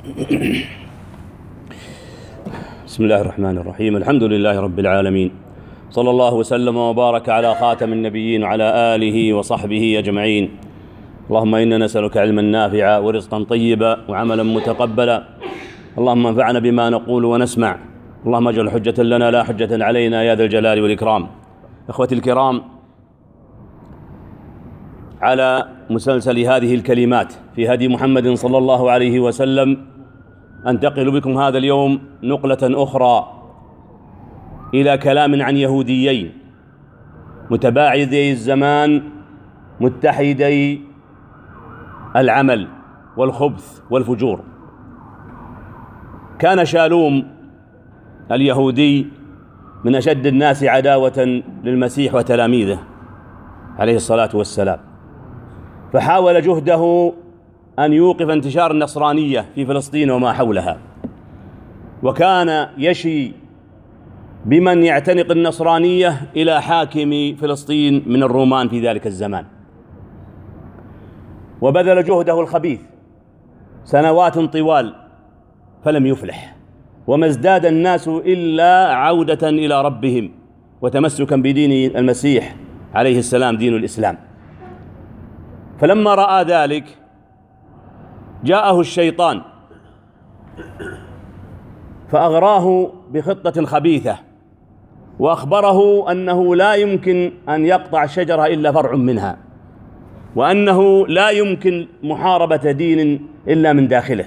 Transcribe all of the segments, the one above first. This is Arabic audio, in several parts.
بسم الله الرحمن الرحيم. الحمد لله رب العالمين، صلى الله وسلم وبارك على خاتم النبيين وعلى آله وصحبه أجمعين. اللهم إنا نسألك علما نافعا ورزقا طيبا وعملا متقبلا. اللهم انفعنا بما نقول ونسمع. اللهم اجعل حجة لنا لا حجة علينا يا ذا الجلال والإكرام. إخوتي الكرام، على مسلسل هذه الكلمات في هدي محمد صلى الله عليه وسلم أنتقل بكم هذا اليوم نقلة أخرى إلى كلام عن يهوديين متباعدي الزمان متحدي العمل والخبث والفجور. كان شالوم اليهودي من أشد الناس عداوة للمسيح وتلاميذه عليه الصلاة والسلام، فحاول جهده أن يوقف انتشار النصرانية في فلسطين وما حولها، وكان يشي بمن يعتنق النصرانية إلى حاكم فلسطين من الرومان في ذلك الزمان، وبذل جهده الخبيث سنوات طوال فلم يفلح، وما ازداد الناس إلا عودة إلى ربهم وتمسكا بدين المسيح عليه السلام، دين الإسلام. فلما رأى ذلك جاءه الشيطان فأغراه بخطة خبيثة، وأخبره أنه لا يمكن أن يقطع الشجرة إلا فرع منها، وأنه لا يمكن محاربة دين إلا من داخله.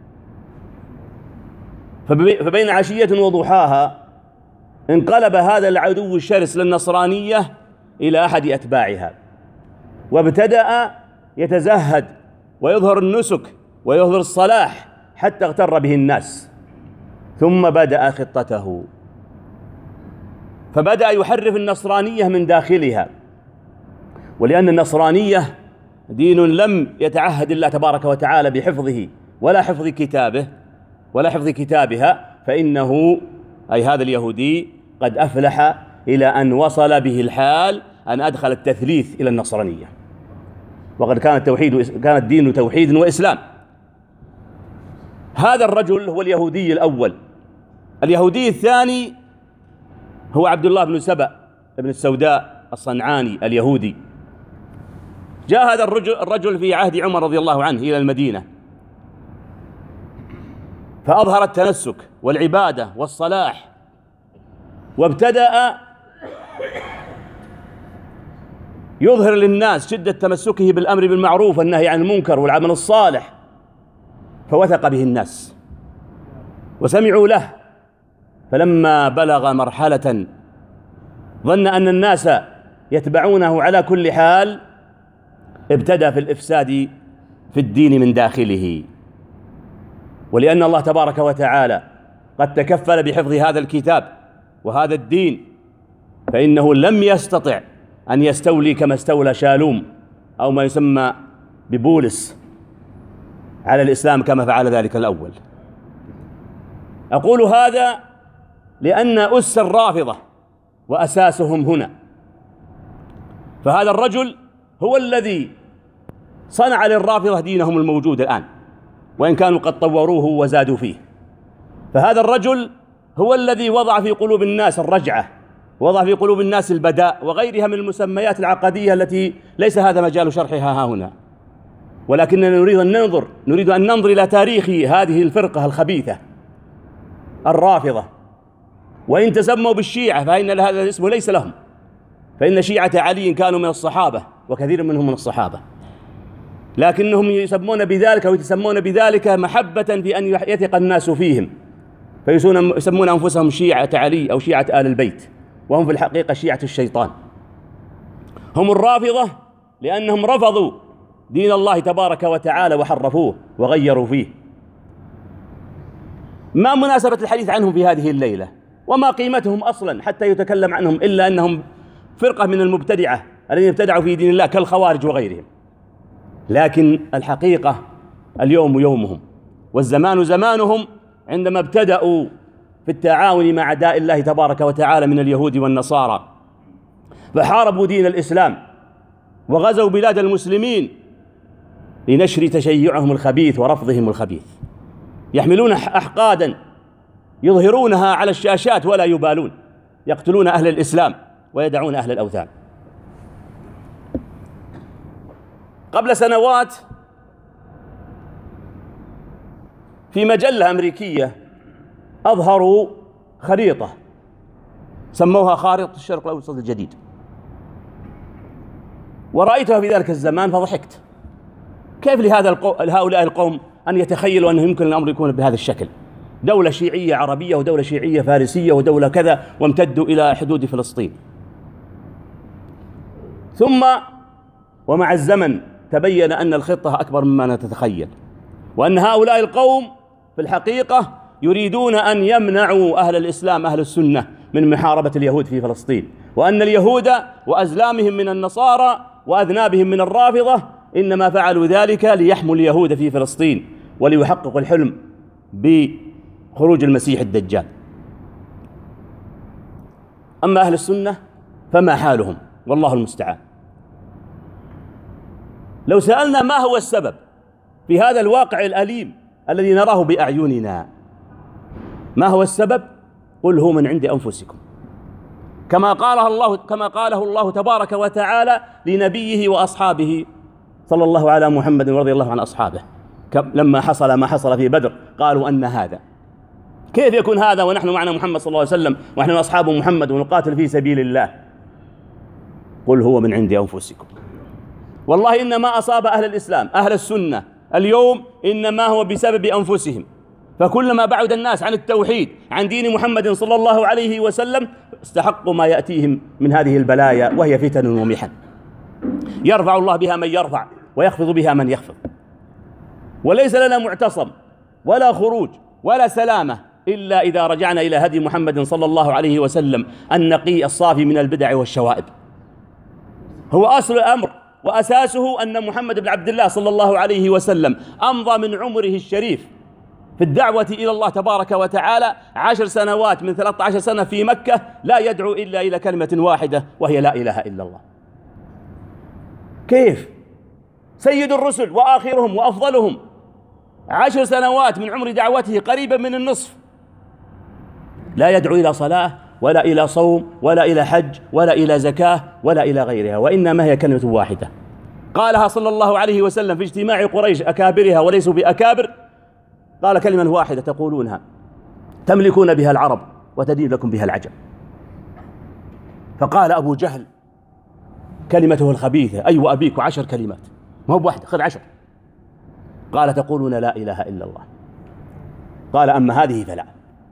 فبين عشية وضحاها انقلب هذا العدو الشرس للنصرانية إلى أحد أتباعها، وابتدأ يتزهد ويظهر النسك ويظهر الصلاح حتى اغتر به الناس. ثم بدأ خطته، فبدأ يحرف النصرانية من داخلها، ولأن النصرانية دين لم يتعهد الله تبارك وتعالى بحفظه ولا حفظ كتابه ولا حفظ كتابها، فإنه أي هذا اليهودي قد أفلح إلى أن وصل به الحال أن أدخل التثليث إلى النصرانية، وقد كان الدين توحيد وإسلام. هذا الرجل هو اليهودي الأول. اليهودي الثاني هو عبد الله بن سبأ بن السوداء الصنعاني اليهودي. جاء هذا الرجل في عهد عمر رضي الله عنه إلى المدينة، فأظهر التنسك والعبادة والصلاح، وابتدأ يظهر للناس شدة تمسكه بالأمر بالمعروف والنهي عن المنكر والعمل الصالح، فوثق به الناس وسمعوا له. فلما بلغ مرحلة ظن أن الناس يتبعونه على كل حال، ابتدى في الإفساد في الدين من داخله. ولأن الله تبارك وتعالى قد تكفل بحفظ هذا الكتاب وهذا الدين، فإنه لم يستطع أن يستولي كما استولى شالوم أو ما يسمى ببولس على الإسلام كما فعل ذلك الأول. أقول هذا لأن أس الرافضة وأساسهم هنا. فهذا الرجل هو الذي صنع للرافضة دينهم الموجود الآن، وإن كانوا قد طوروه وزادوا فيه. فهذا الرجل هو الذي وضع في قلوب الناس الرجعة، وضع في قلوب الناس البداء وغيرها من المسميات العقدية التي ليس هذا مجال شرحها ها هنا، ولكننا نريد أن ننظر إلى تاريخ هذه الفرقة الخبيثة الرافضة. وإن تسموا بالشيعة فإن هذا الاسم ليس لهم، فإن شيعة علي كانوا من الصحابة وكثير منهم من الصحابة، لكنهم يسمون بذلك أو يتسمون بذلك محبة في أن يثق الناس فيهم، فيسمون أنفسهم شيعة علي أو شيعة آل البيت، وهم في الحقيقة شيعة الشيطان. هم الرافضة لأنهم رفضوا دين الله تبارك وتعالى وحرفوه وغيروا فيه. ما مناسبة الحديث عنهم في هذه الليلة؟ وما قيمتهم أصلا حتى يتكلم عنهم، إلا أنهم فرقة من المبتدعة الذين ابتدعوا في دين الله كالخوارج وغيرهم. لكن الحقيقة اليوم يومهم والزمان زمانهم، عندما ابتدأوا في التعاون مع أعداء الله تبارك وتعالى من اليهود والنصارى، فحاربوا دين الإسلام وغزوا بلاد المسلمين لنشر تشيعهم الخبيث ورفضهم الخبيث. يحملون أحقادا يظهرونها على الشاشات ولا يبالون، يقتلون أهل الإسلام ويدعون أهل الأوثان. قبل سنوات في مجلة أمريكية أظهروا خريطة سموها خارطة الشرق الأوسط الجديد، ورأيتها في ذلك الزمان فضحكت. كيف لهؤلاء القوم أن يتخيلوا أنه يمكن الأمر يكون بهذا الشكل؟ دولة شيعية عربية ودولة شيعية فارسية ودولة كذا، وامتدوا إلى حدود فلسطين. ثم ومع الزمن تبين أن الخطة أكبر مما نتخيل، وأن هؤلاء القوم في الحقيقة يريدون أن يمنعوا أهل الإسلام أهل السنة من محاربة اليهود في فلسطين، وأن اليهود وأزلامهم من النصارى وأذنابهم من الرافضة إنما فعلوا ذلك ليحموا اليهود في فلسطين وليحققوا الحلم بخروج المسيح الدجال. أما أهل السنة فما حالهم؟ والله المستعان. لو سألنا ما هو السبب في هذا الواقع الأليم الذي نراه بأعيننا، ما هو السبب؟ قل هو من عند أنفسكم، كما قاله الله تبارك وتعالى لنبيه وأصحابه صلى الله على محمد ورضي الله عن أصحابه لما حصل ما حصل في بدر، قالوا أن هذا كيف يكون هذا ونحن معنا محمد صلى الله عليه وسلم ونحن أصحاب محمد ونقاتل في سبيل الله؟ قل هو من عند أنفسكم. والله إنما أصاب أهل الإسلام أهل السنة اليوم إنما هو بسبب أنفسهم، فكلما بعد الناس عن التوحيد عن دين محمد صلى الله عليه وسلم استحقوا ما يأتيهم من هذه البلايا، وهي فتن ومحن يرفع الله بها من يرفع ويخفض بها من يخفض. وليس لنا معتصم ولا خروج ولا سلامة إلا إذا رجعنا إلى هدي محمد صلى الله عليه وسلم النقي الصافي من البدع والشوائب. هو أصل الأمر وأساسه أن محمد بن عبد الله صلى الله عليه وسلم أمضى من عمره الشريف في الدعوة إلى الله تبارك وتعالى 10 سنوات من 13 سنة في مكة لا يدعو إلا إلى كلمة واحدة وهي لا إله إلا الله. كيف سيد الرسل وآخرهم وأفضلهم 10 سنوات من عمر دعوته قريبا من النصف لا يدعو إلى صلاة ولا إلى صوم ولا إلى حج ولا إلى زكاة ولا إلى غيرها، وإنما هي كلمة واحدة قالها صلى الله عليه وسلم في اجتماع قريش أكابرها وليسوا بأكابر، قال كلمة واحدة تقولونها تملكون بها العرب وتدين لكم بها العجم. فقال أبو جهل كلمته الخبيثة أي وأبيك 10 كلمات، ما هو بواحدة، خذ 10. قال تقولون لا إله إلا الله. قال أما هذه فلا.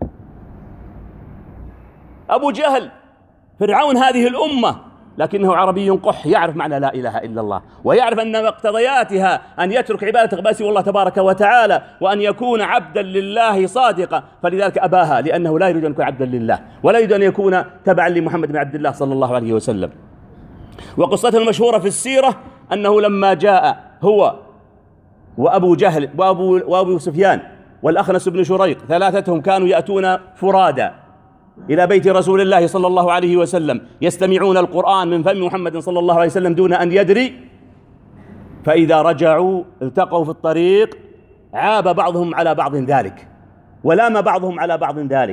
أبو جهل فرعون هذه الأمة، لكنه عربي قح يعرف معنى لا إله إلا الله، ويعرف أن مقتضياتها أن يترك عبادة غير الله تبارك وتعالى وأن يكون عبدا لله صادقا، فلذلك أباها، لأنه لا يريد أن يكون عبدا لله ولا يريد أن يكون تبعا لمحمد بن عبد الله صلى الله عليه وسلم. وقصته المشهورة في السيرة أنه لما جاء هو وأبو جهل وأبو سفيان والأخنس بن شريق ثلاثتهم كانوا يأتون فرادا إلى بيت رسول الله صلى الله عليه وسلم يستمعون القرآن من فم محمد صلى الله عليه وسلم دون أن يدري، فإذا رجعوا التقوا في الطريق عاب بعضهم على بعض ذلك ولام بعضهم على بعض ذلك.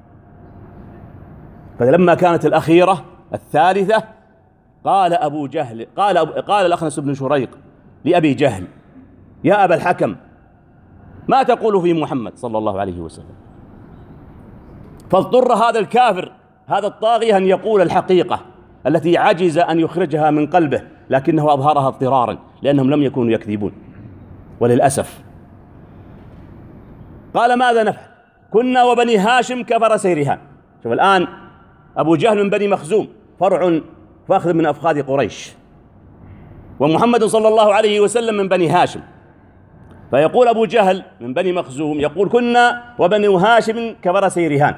فلما كانت الأخيرة الثالثة قال أبو جهل قال الأخنس بن شريق لأبي جهل يا أبا الحكم ما تقول في محمد صلى الله عليه وسلم؟ فاضطر هذا الكافر هذا الطاغية أن يقول الحقيقة التي عجز أن يخرجها من قلبه، لكنه أظهرها اضطرارا لأنهم لم يكونوا يكذبون وللأسف. قال ماذا نفعل؟ كنا وبني هاشم كفرسي رهان. شوف الآن أبو جهل من بني مخزوم فرع فاخذ من أفخاذ قريش، ومحمد صلى الله عليه وسلم من بني هاشم، فيقول أبو جهل من بني مخزوم يقول كنا وبني هاشم كفرسي رهان،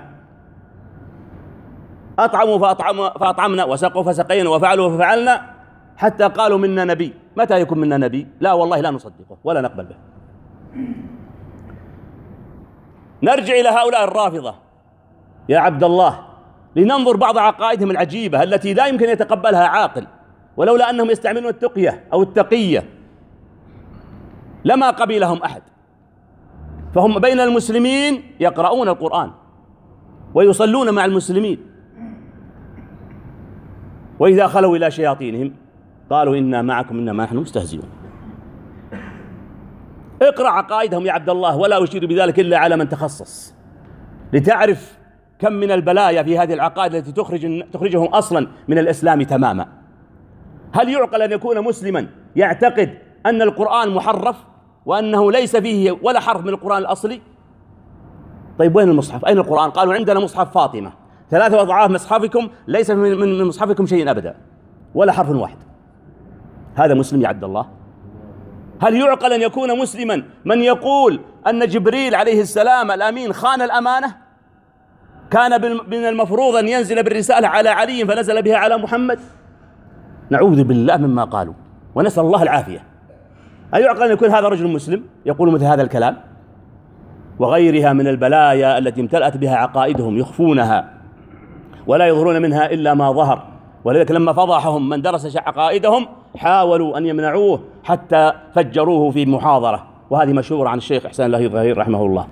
أطعموا فأطعمنا وسقوا فسقينا وفعلوا ففعلنا حتى قالوا منا نبي. متى يكون منا نبي؟ لا والله لا نصدقه ولا نقبل به. نرجع إلى هؤلاء الرافضة يا عبد الله لننظر بعض عقائدهم العجيبة التي لا يمكن يتقبلها عاقل، ولولا أنهم يستعملون التقية أو التقية لما قبلهم أحد. فهم بين المسلمين يقرؤون القرآن ويصلون مع المسلمين، وإذا خلوا إلى شياطينهم قالوا إنا معكم إنما نحن مستهزئون. اقرأ عقائدهم يا عبد الله، ولا أشير بذلك إلا على من تخصص، لتعرف كم من البلايا في هذه العقائد التي تخرجهم أصلا من الإسلام تماما. هل يعقل أن يكون مسلما يعتقد أن القرآن محرف وأنه ليس فيه ولا حرف من القرآن الأصلي؟ طيب وين المصحف؟ أين القرآن؟ قالوا عندنا مصحف فاطمة 3 أضعاف مصحفكم، ليس من مصحفكم شيء أبدا ولا حرف واحد. هذا مسلم يا عبد الله؟ هل يعقل أن يكون مسلما من يقول أن جبريل عليه السلام الأمين خان الأمانة؟ كان من المفروض أن ينزل بالرسالة على علي فنزل بها على محمد. نعوذ بالله مما قالوا ونسأل الله العافية. أيعقل أن يكون هذا رجل مسلم يقول مثل هذا الكلام؟ وغيرها من البلايا التي امتلأت بها عقائدهم يخفونها ولا يظهرون منها إلا ما ظهر. ولذلك لما فضحهم من درس عقائدهم حاولوا أن يمنعوه حتى فجروه في محاضرة، وهذه مشهورة عن الشيخ إحسان الله الظهير رحمه الله.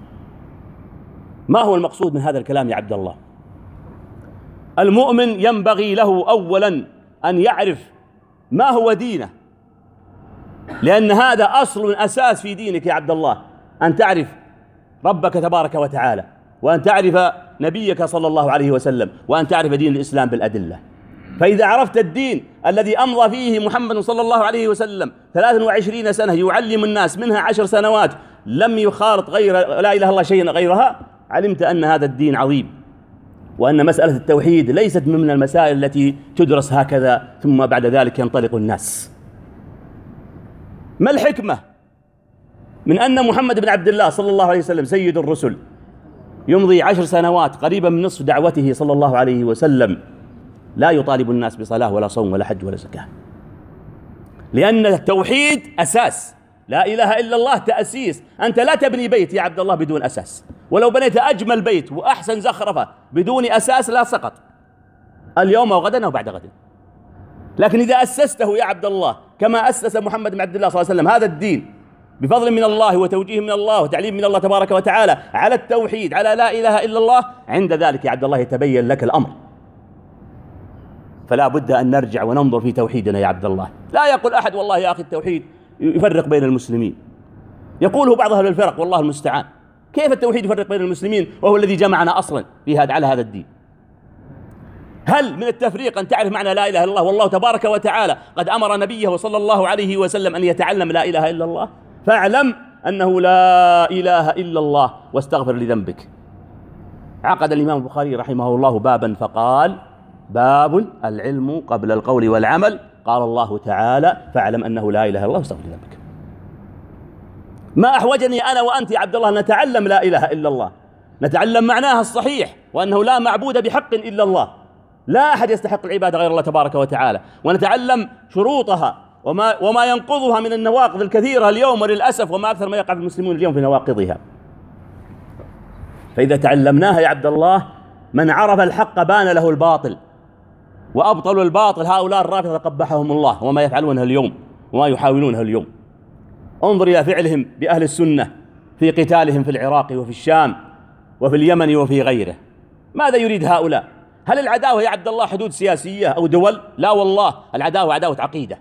ما هو المقصود من هذا الكلام يا عبد الله؟ المؤمن ينبغي له أولا أن يعرف ما هو دينه، لأن هذا أصل أساس في دينك يا عبد الله، أن تعرف ربك تبارك وتعالى، وأن تعرف نبيك صلى الله عليه وسلم، وأن تعرف دين الإسلام بالأدلة. فإذا عرفت الدين الذي أمضى فيه محمد صلى الله عليه وسلم 23 سنة يعلم الناس، منها 10 سنوات لم يخالط غير لا إله إلا الله شيئا غيرها، علمت أن هذا الدين عظيم، وأن مسألة التوحيد ليست من المسائل التي تدرس هكذا ثم بعد ذلك ينطلق الناس. ما الحكمة من أن محمد بن عبد الله صلى الله عليه وسلم سيد الرسل يمضي 10 سنوات قريبا من نصف دعوته صلى الله عليه وسلم لا يطالب الناس بصلاة ولا صوم ولا حج ولا زكاة؟ لأن التوحيد أساس، لا إله إلا الله تأسيس. أنت لا تبني بيت يا عبد الله بدون أساس، ولو بنيت أجمل بيت وأحسن زخرفة بدون أساس لا سقط اليوم وغدا وبعد غد. لكن إذا أسسته يا عبد الله كما أسس محمد بن عبد الله صلى الله عليه وسلم هذا الدين بفضل من الله وتوجيه من الله وتعليم من الله تبارك وتعالى على التوحيد، على لا إله إلا الله، عند ذلك يا عبد الله يتبين لك الأمر. فلا بد أن نرجع وننظر في توحيدنا يا عبد الله. لا يقول أحد والله يا أخي التوحيد يفرق بين المسلمين، يقوله بعض أهل الفرق والله المستعان. كيف التوحيد يفرق بين المسلمين وهو الذي جمعنا أصلا في هذا على هذا الدين؟ هل من التفريق أن تعرف معنى لا إله إلا الله والله تبارك وتعالى قد أمر نبيه صلى الله عليه وسلم أن يتعلم لا إله إلا الله؟ فاعلم أنه لا إله إلا الله واستغفر لذنبك. عقد الإمام البخاري رحمه الله بابا فقال: باب العلم قبل القول والعمل. قال الله تعالى: فاعلم أنه لا إله إلا الله واستغفر لذنبك. ما أحوجني أنا وأنت يا عبد الله نتعلم لا إله إلا الله، نتعلم معناها الصحيح وأنه لا معبود بحق إلا الله، لا أحد يستحق العبادة غير الله تبارك وتعالى، ونتعلم شروطها وما ينقضها من النواقض الكثيرة اليوم وللأسف، وما أكثر ما يقع في المسلمون اليوم في نواقضها. فإذا تعلمناها يا عبد الله من عرف الحق بان له الباطل، وأبطلوا الباطل هؤلاء الرافضة قبحهم الله وما يفعلونها اليوم وما يحاولونها اليوم. انظر إلى فعلهم بأهل السنة في قتالهم في العراق وفي الشام وفي اليمن وفي غيره. ماذا يريد هؤلاء؟ هل العداوة يا عبد الله حدود سياسية أو دول؟ لا والله، العداوة عداوة عقيدة،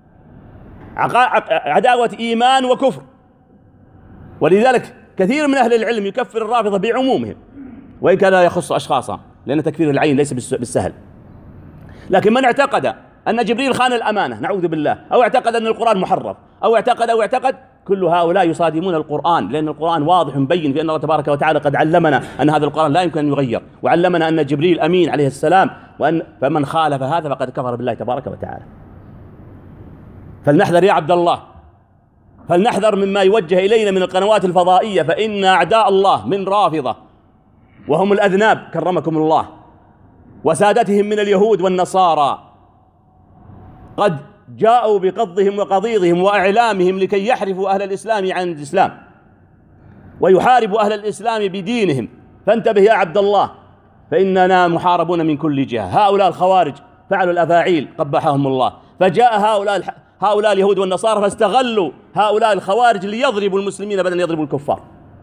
عداوة إيمان وكفر. ولذلك كثير من أهل العلم يكفر الرافضة بعمومهم، وإن كان لا يخص أشخاصا، لأن تكفير العين ليس بالسهل. لكن من اعتقد أن جبريل خان الأمانة نعوذ بالله، أو اعتقد أن القرآن محرف، أو اعتقد، كل هؤلاء يصادمون القرآن، لأن القرآن واضح مبين في أن الله تبارك وتعالى قد علمنا أن هذا القرآن لا يمكن أن يغير، وعلمنا أن جبريل أمين عليه السلام، فمن خالف هذا فقد كفر بالله تبارك وتعالى. فلنحذر يا عبد الله، فلنحذر مما يوجه إلينا من القنوات الفضائية، فإن أعداء الله من رافضة وهم الأذناب كرمكم الله، وسادتهم من اليهود والنصارى قد جاءوا بقضهم وقضيضهم وإعلامهم لكي يحرفوا أهل الإسلام عن الإسلام ويحاربوا أهل الإسلام بدينهم. فانتبه يا عبد الله، فإننا محاربون من كل جهة. هؤلاء الخوارج فعلوا الأفاعيل قبحهم الله، فجاء هؤلاء اليهود والنصارى فاستغلوا هؤلاء الخوارج ليضربوا المسلمين بدل أن يضربوا الكفار.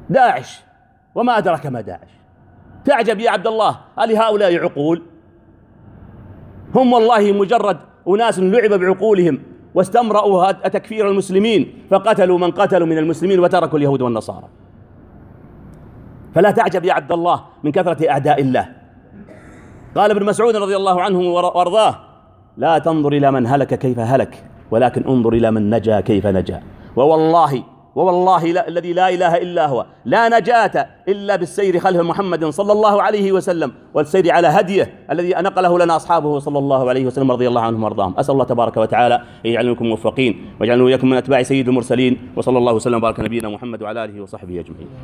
داعش، وما أدرك ما داعش. تعجب يا عبد الله، هل هؤلاء عقول؟ هم والله مجرد أناس لعب بعقولهم واستمرأوا تكفير المسلمين، فقتلوا من قتلوا من المسلمين وتركوا اليهود والنصارى. فلا تعجب يا عبد الله من كثرة أعداء الله. قال ابن مسعود رضي الله عنه وارضاه: لا تنظر إلى من هلك كيف هلك، ولكن انظر إلى من نجا كيف نجا. ووالله الذي لا إله إلا هو، لا نجاة إلا بالسير خلف محمد صلى الله عليه وسلم، والسير على هديه الذي نقله لنا أصحابه صلى الله عليه وسلم رضي الله عنهم وارضاهم. أسأل الله تبارك وتعالى أن يجعلكم موفقين، ويجعلنا وإياكم من أتباع سيد المرسلين، وصلى الله وسلم وبارك على نبينا محمد وعلى آله وصحبه أجمعين.